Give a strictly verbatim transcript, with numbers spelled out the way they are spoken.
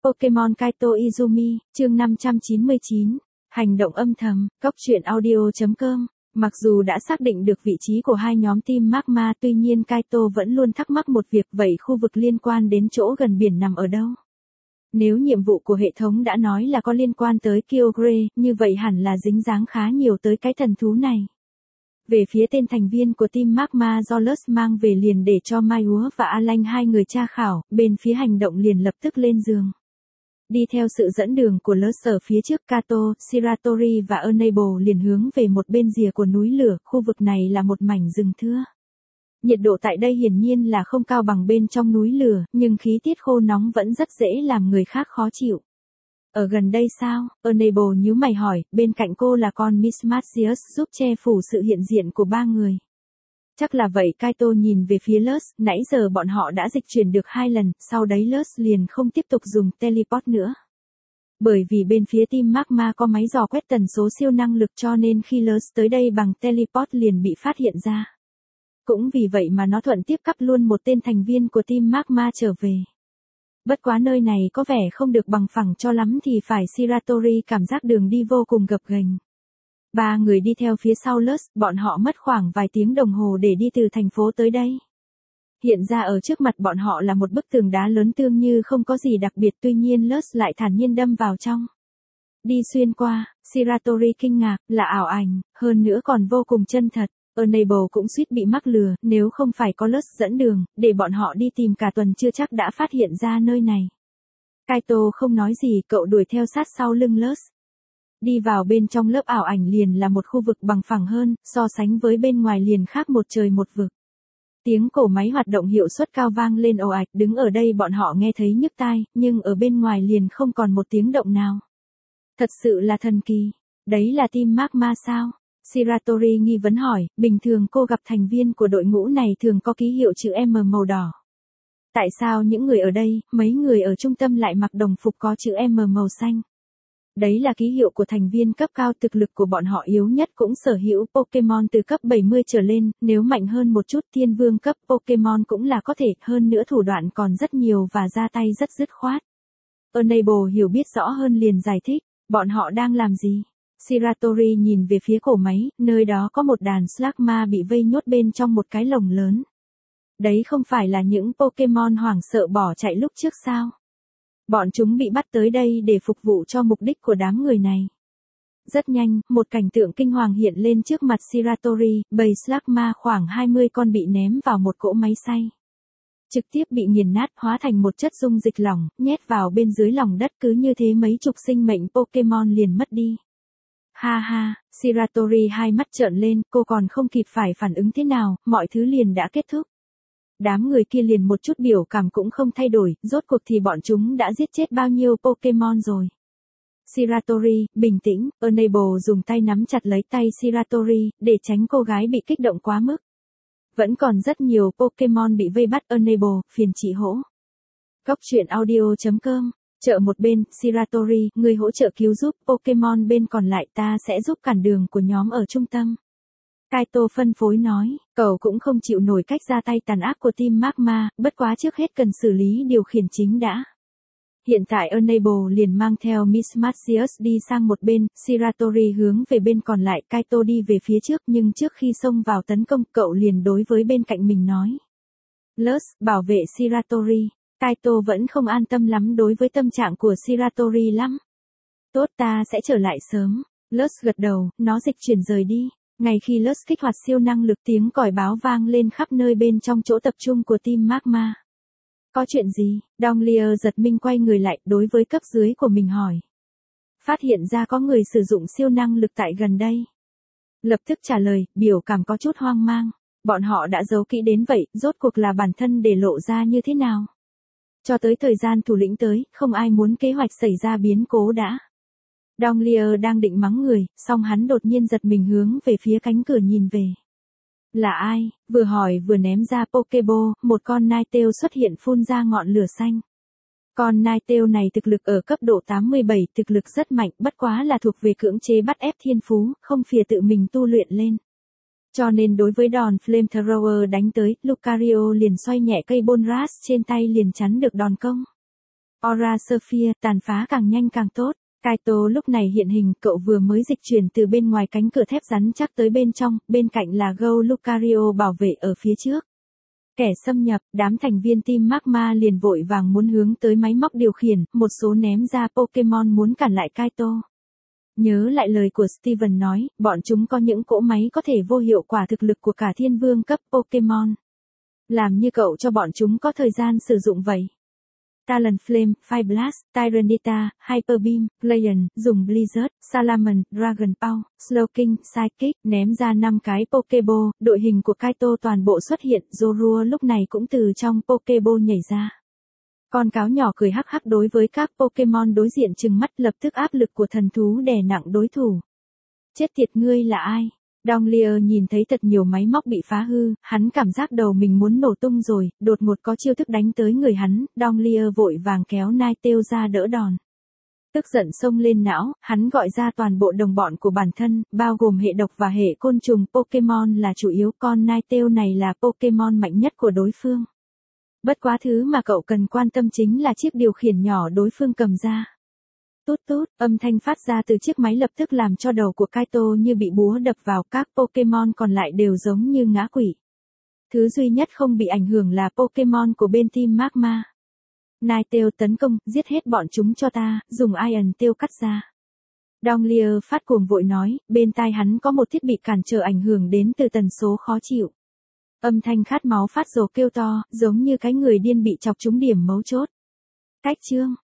Pokemon Kaito Izumi, chương năm trăm chín mươi chín. Hành động âm thầm, cóc truyện audio chấm com. Mặc dù đã xác định được vị trí của hai nhóm team Magma, tuy nhiên Kaito vẫn luôn thắc mắc một việc, vậy khu vực liên quan đến chỗ gần biển nằm ở đâu? Nếu nhiệm vụ của hệ thống đã nói là có liên quan tới Kyogre, như vậy hẳn là dính dáng khá nhiều tới cái thần thú này. Về phía tên thành viên của team Magma do Lus mang về liền để cho Mai Úa và Alan hai người tra khảo, bên phía hành động liền lập tức lên giường. Đi theo sự dẫn đường của Lus ở phía trước, Kato, Shiratori và Enable liền hướng về một bên rìa của núi lửa, khu vực này là một mảnh rừng thưa. Nhiệt độ tại đây hiển nhiên là không cao bằng bên trong núi lửa, nhưng khí tiết khô nóng vẫn rất dễ làm người khác khó chịu. Ở gần đây sao? Enable nhíu mày hỏi, bên cạnh cô là con Miss Martius giúp che phủ sự hiện diện của ba người. Chắc là vậy. Kaito nhìn về phía Lus, nãy giờ bọn họ đã dịch chuyển được hai lần, sau đấy Lus liền không tiếp tục dùng teleport nữa. Bởi vì bên phía team Magma có máy dò quét tần số siêu năng lực cho nên khi Lus tới đây bằng teleport liền bị phát hiện ra. Cũng vì vậy mà nó thuận tiếp cắp luôn một tên thành viên của team Magma trở về. Bất quá nơi này có vẻ không được bằng phẳng cho lắm thì phải. Shiratori cảm giác đường đi vô cùng gập ghềnh. Ba người đi theo phía sau Lus, bọn họ mất khoảng vài tiếng đồng hồ để đi từ thành phố tới đây. Hiện ra ở trước mặt bọn họ là một bức tường đá lớn tương như không có gì đặc biệt, tuy nhiên Lus lại thản nhiên đâm vào trong. Đi xuyên qua, Shiratori kinh ngạc, là ảo ảnh, hơn nữa còn vô cùng chân thật. Enable cũng suýt bị mắc lừa, nếu không phải có Lus dẫn đường, để bọn họ đi tìm cả tuần chưa chắc đã phát hiện ra nơi này. Kaito không nói gì, cậu đuổi theo sát sau lưng Lus. Đi vào bên trong lớp ảo ảnh liền là một khu vực bằng phẳng hơn, so sánh với bên ngoài liền khác một trời một vực. Tiếng cổ máy hoạt động hiệu suất cao vang lên ồ ạt, đứng ở đây bọn họ nghe thấy nhức tai, nhưng ở bên ngoài liền không còn một tiếng động nào. Thật sự là thần kỳ. Đấy là team Magma sao? Shiratori nghi vấn hỏi, bình thường cô gặp thành viên của đội ngũ này thường có ký hiệu chữ M màu đỏ. Tại sao những người ở đây, mấy người ở trung tâm lại mặc đồng phục có chữ M màu xanh? Đấy là ký hiệu của thành viên cấp cao, thực lực của bọn họ yếu nhất cũng sở hữu Pokemon từ cấp bảy mươi trở lên, nếu mạnh hơn một chút thiên vương cấp Pokemon cũng là có thể, hơn nữa thủ đoạn còn rất nhiều và ra tay rất dứt khoát. Enable hiểu biết rõ hơn liền giải thích, bọn họ đang làm gì? Shiratori nhìn về phía cổ máy, nơi đó có một đàn Slugma bị vây nhốt bên trong một cái lồng lớn. Đấy không phải là những Pokemon hoảng sợ bỏ chạy lúc trước sao? Bọn chúng bị bắt tới đây để phục vụ cho mục đích của đám người này. Rất nhanh, một cảnh tượng kinh hoàng hiện lên trước mặt Shiratori, bầy Slugma khoảng hai mươi con bị ném vào một cỗ máy xay. Trực tiếp bị nghiền nát, hóa thành một chất dung dịch lỏng, nhét vào bên dưới lòng đất, cứ như thế mấy chục sinh mệnh Pokemon liền mất đi. Ha ha, Shiratori hai mắt trợn lên, cô còn không kịp phải phản ứng thế nào, mọi thứ liền đã kết thúc. Đám người kia liền một chút biểu cảm cũng không thay đổi, rốt cuộc thì bọn chúng đã giết chết bao nhiêu Pokemon rồi. Shiratori, bình tĩnh. Enable dùng tay nắm chặt lấy tay Shiratori, để tránh cô gái bị kích động quá mức. Vẫn còn rất nhiều Pokemon bị vây bắt. Enable, phiền chị hỗ. Cóc truyện audio chấm com. Chợ một bên, Shiratori, người hỗ trợ cứu giúp Pokemon bên còn lại, ta sẽ giúp cản đường của nhóm ở trung tâm. Kaito phân phối nói, cậu cũng không chịu nổi cách ra tay tàn ác của team Magma, bất quá trước hết cần xử lý điều khiển chính đã. Hiện tại Enable liền mang theo Miss Martius đi sang một bên, Shiratori hướng về bên còn lại, Kaito đi về phía trước, nhưng trước khi xông vào tấn công, cậu liền đối với bên cạnh mình nói. Lus, bảo vệ Shiratori. Kaito vẫn không an tâm lắm đối với tâm trạng của Shiratori lắm. Tốt, ta sẽ trở lại sớm. Lus gật đầu, nó dịch chuyển rời đi. Ngay khi Lus kích hoạt siêu năng lực, tiếng còi báo vang lên khắp nơi bên trong chỗ tập trung của team Magma. Có chuyện gì? Donglia giật mình quay người lại, đối với cấp dưới của mình hỏi. Phát hiện ra có người sử dụng siêu năng lực tại gần đây. Lập tức trả lời, biểu cảm có chút hoang mang. Bọn họ đã giấu kỹ đến vậy, rốt cuộc là bản thân để lộ ra như thế nào? Cho tới thời gian thủ lĩnh tới, không ai muốn kế hoạch xảy ra biến cố đã. Donglia đang định mắng người, song hắn đột nhiên giật mình hướng về phía cánh cửa nhìn về. Là ai? Vừa hỏi vừa ném ra Pokeball, một con Ninetale xuất hiện phun ra ngọn lửa xanh. Con Ninetale này thực lực ở cấp độ tám mươi bảy, thực lực rất mạnh, bất quá là thuộc về cưỡng chế bắt ép thiên phú, không phìa tự mình tu luyện lên. Cho nên đối với đòn Flamethrower đánh tới, Lucario liền xoay nhẹ cây Bonras trên tay liền chắn được đòn công. Aura Sphere, tàn phá càng nhanh càng tốt. Kaito lúc này hiện hình, cậu vừa mới dịch chuyển từ bên ngoài cánh cửa thép rắn chắc tới bên trong, bên cạnh là Go Lucario bảo vệ ở phía trước. Kẻ xâm nhập, đám thành viên team Magma liền vội vàng muốn hướng tới máy móc điều khiển, một số ném ra Pokemon muốn cản lại Kaito. Nhớ lại lời của Steven nói, bọn chúng có những cỗ máy có thể vô hiệu quả thực lực của cả thiên vương cấp Pokemon. Làm như cậu cho bọn chúng có thời gian sử dụng vậy. Talonflame, Fire Blast, Tyranitar, Hyper Beam, Glacian, dùng Blizzard, Salamence, Dragon Paw, Slowking, Psychic, ném ra năm cái Pokeball, đội hình của Kaito toàn bộ xuất hiện, Zorua lúc này cũng từ trong Pokeball nhảy ra. Con cáo nhỏ cười hắc hắc đối với các Pokemon đối diện trừng mắt, lập tức áp lực của thần thú đè nặng đối thủ. Chết tiệt, ngươi là ai? Donglier nhìn thấy thật nhiều máy móc bị phá hư, hắn cảm giác đầu mình muốn nổ tung rồi, đột ngột có chiêu thức đánh tới người hắn, Donglier vội vàng kéo Ninetale ra đỡ đòn. Tức giận xông lên não, hắn gọi ra toàn bộ đồng bọn của bản thân, bao gồm hệ độc và hệ côn trùng Pokemon là chủ yếu, con Ninetale này là Pokemon mạnh nhất của đối phương. Bất quá thứ mà cậu cần quan tâm chính là chiếc điều khiển nhỏ đối phương cầm ra. Tút tút, âm thanh phát ra từ chiếc máy lập tức làm cho đầu của Kaito như bị búa đập vào, các Pokemon còn lại đều giống như ngã quỵ. Thứ duy nhất không bị ảnh hưởng là Pokemon của bên team Magma. Ninetale tấn công, giết hết bọn chúng cho ta, dùng Iron Tail cắt ra. Donglier phát cuồng vội nói, bên tai hắn có một thiết bị cản trở ảnh hưởng đến từ tần số khó chịu. Âm thanh khát máu phát rồ kêu to, giống như cái người điên bị chọc trúng điểm mấu chốt. Cách chương